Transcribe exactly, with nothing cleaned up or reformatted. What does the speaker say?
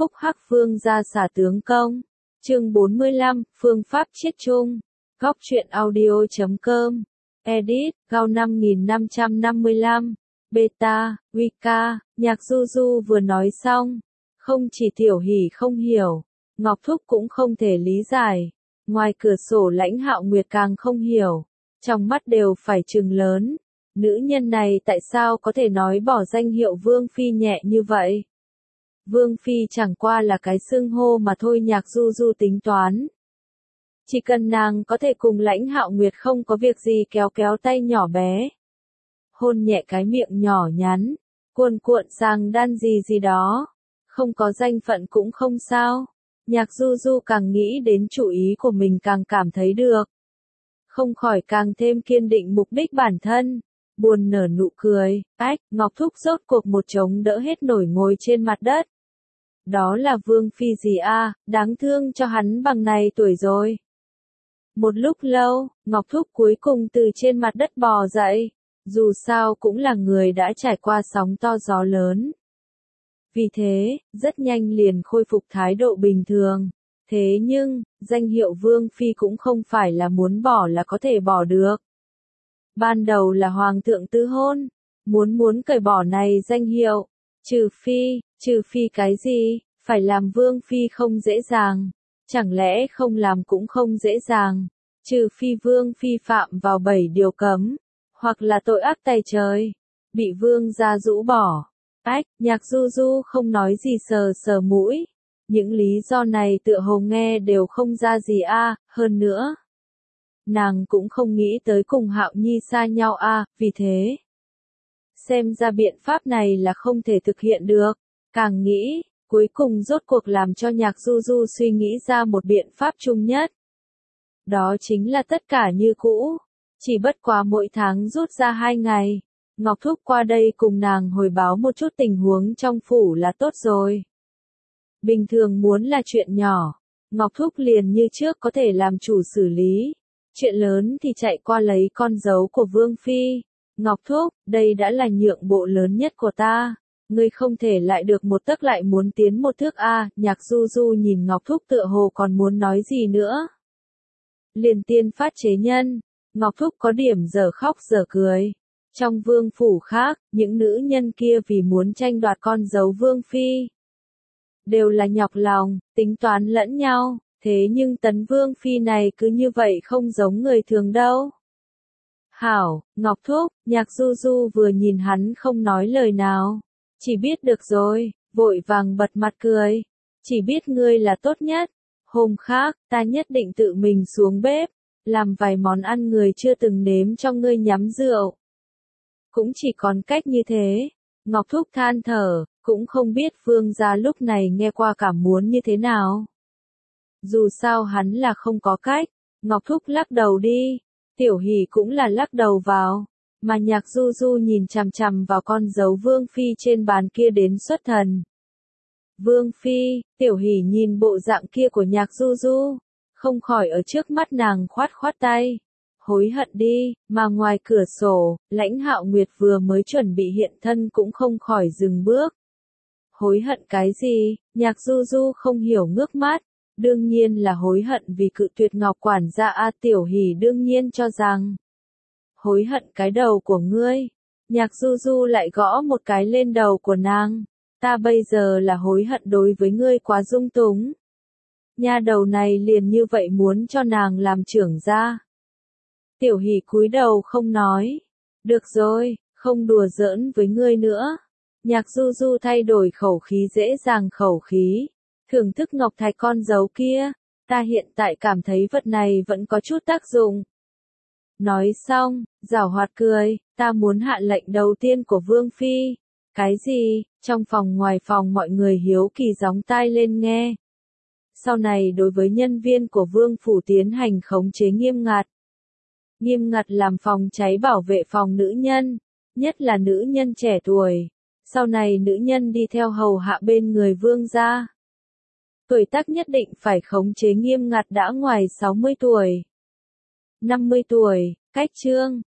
Phúc Hắc Vương gia xả tướng công. Chương bốn mươi lăm, phương pháp chiết chung. Góc truyện audio chấm com. Edit, Gao năm nghìn năm trăm năm mươi lăm. Beta, Wika, Nhạc Du Du vừa nói xong. Không chỉ Tiểu Hỷ không hiểu, Ngọc Thúc cũng không thể lý giải. Ngoài cửa sổ Lãnh Hạo Nguyệt càng không hiểu. Trong mắt đều phải trừng lớn. Nữ nhân này tại sao có thể nói bỏ danh hiệu Vương Phi nhẹ như vậy? Vương Phi chẳng qua là cái xưng hô mà thôi. Nhạc Du Du tính toán. Chỉ cần nàng có thể cùng Lãnh Hạo Nguyệt không có việc gì kéo kéo tay nhỏ bé. Hôn nhẹ cái miệng nhỏ nhắn. Cuồn cuộn sang đan gì gì đó. Không có danh phận cũng không sao. Nhạc Du Du càng nghĩ đến chủ ý của mình càng cảm thấy được. Không khỏi càng thêm kiên định mục đích bản thân. Buồn nở nụ cười. Ách, Ngọc Thúc rốt cuộc một chống đỡ hết nổi ngồi trên mặt đất. Đó là Vương Phi gì a, đáng thương cho hắn bằng này tuổi rồi. Một lúc lâu, Ngọc Thúc cuối cùng từ trên mặt đất bò dậy. Dù sao cũng là người đã trải qua sóng to gió lớn. Vì thế, rất nhanh liền khôi phục thái độ bình thường. Thế nhưng, danh hiệu Vương Phi cũng không phải là muốn bỏ là có thể bỏ được. Ban đầu là Hoàng thượng tứ hôn. Muốn muốn cởi bỏ này danh hiệu. Trừ phi, trừ phi cái gì, phải làm Vương Phi không dễ dàng. Chẳng lẽ không làm cũng không dễ dàng. Trừ phi Vương Phi phạm vào bảy điều cấm. Hoặc là tội ác tày trời. Bị Vương gia rũ bỏ. Ách, Nhạc Du Du không nói gì sờ sờ mũi. Những lý do này tựa hồ nghe đều không ra gì a, hơn nữa. Nàng cũng không nghĩ tới cùng Hạo Nhi xa nhau a, vì thế. Xem ra biện pháp này là không thể thực hiện được. Càng nghĩ, cuối cùng rốt cuộc làm cho Nhạc Du Du suy nghĩ ra một biện pháp chung nhất. Đó chính là tất cả như cũ. Chỉ bất quá mỗi tháng rút ra hai ngày. Ngọc Thúc qua đây cùng nàng hồi báo một chút tình huống trong phủ là tốt rồi. Bình thường muốn là chuyện nhỏ, Ngọc Thúc liền như trước có thể làm chủ xử lý. Chuyện lớn thì chạy qua lấy con dấu của Vương Phi. Ngọc Thúc, đây đã là nhượng bộ lớn nhất của ta. Ngươi không thể lại được một tấc lại muốn tiến một thước a. Nhạc Du Du nhìn Ngọc Thúc tựa hồ còn muốn nói gì nữa. Liền tiên phát chế nhân. Ngọc Thúc có điểm giờ khóc giờ cười. Trong vương phủ khác, những nữ nhân kia vì muốn tranh đoạt con dấu Vương Phi. Đều là nhọc lòng, tính toán lẫn nhau, thế nhưng Tấn Vương Phi này cứ như vậy không giống người thường đâu. Hảo, Ngọc Thúc, Nhạc Du Du vừa nhìn hắn không nói lời nào. Chỉ biết được rồi, vội vàng bật mặt cười. Chỉ biết ngươi là tốt nhất. Hôm khác, ta nhất định tự mình xuống bếp. Làm vài món ăn người chưa từng nếm cho ngươi nhắm rượu. Cũng chỉ còn cách như thế. Ngọc Thúc than thở, cũng không biết Vương gia lúc này nghe qua cảm muốn như thế nào. Dù sao hắn là không có cách. Ngọc Thúc lắc đầu đi. Tiểu Hỷ cũng là lắc đầu vào. Mà Nhạc Du Du nhìn chằm chằm vào con dấu Vương Phi trên bàn kia đến xuất thần. Vương Phi, Tiểu Hỷ nhìn bộ dạng kia của Nhạc Du Du. Không khỏi ở trước mắt nàng khoát khoát tay. Hối hận đi, mà ngoài cửa sổ, Lãnh Hạo Nguyệt vừa mới chuẩn bị hiện thân cũng không khỏi dừng bước. Hối hận cái gì? Nhạc Du Du không hiểu ngước mắt. Đương nhiên là hối hận vì cự tuyệt Ngọc quản gia a. Tiểu Hỷ đương nhiên cho rằng. Hối hận cái đầu của ngươi. Nhạc Du Du lại gõ một cái lên đầu của nàng. Ta bây giờ là hối hận đối với ngươi quá dung túng. Nha đầu này liền như vậy muốn cho nàng làm trưởng gia. Tiểu Hỷ cúi đầu không nói. Được rồi, không đùa giỡn với ngươi nữa. Nhạc Du Du thay đổi khẩu khí dễ dàng khẩu khí. Thưởng thức ngọc thạch con dấu kia. Ta hiện tại cảm thấy vật này vẫn có chút tác dụng. Nói xong, giảo hoạt cười. Ta muốn hạ lệnh đầu tiên của Vương Phi. Cái gì? Trong phòng ngoài phòng mọi người hiếu kỳ gióng tai lên nghe. Sau này đối với nhân viên của Vương Phủ tiến hành khống chế nghiêm ngặt. Nghiêm ngặt làm phòng cháy bảo vệ phòng nữ nhân, nhất là nữ nhân trẻ tuổi. Sau này nữ nhân đi theo hầu hạ bên người Vương gia. Tuổi tác nhất định phải khống chế nghiêm ngặt đã ngoài sáu mươi tuổi. năm mươi tuổi, cách chương,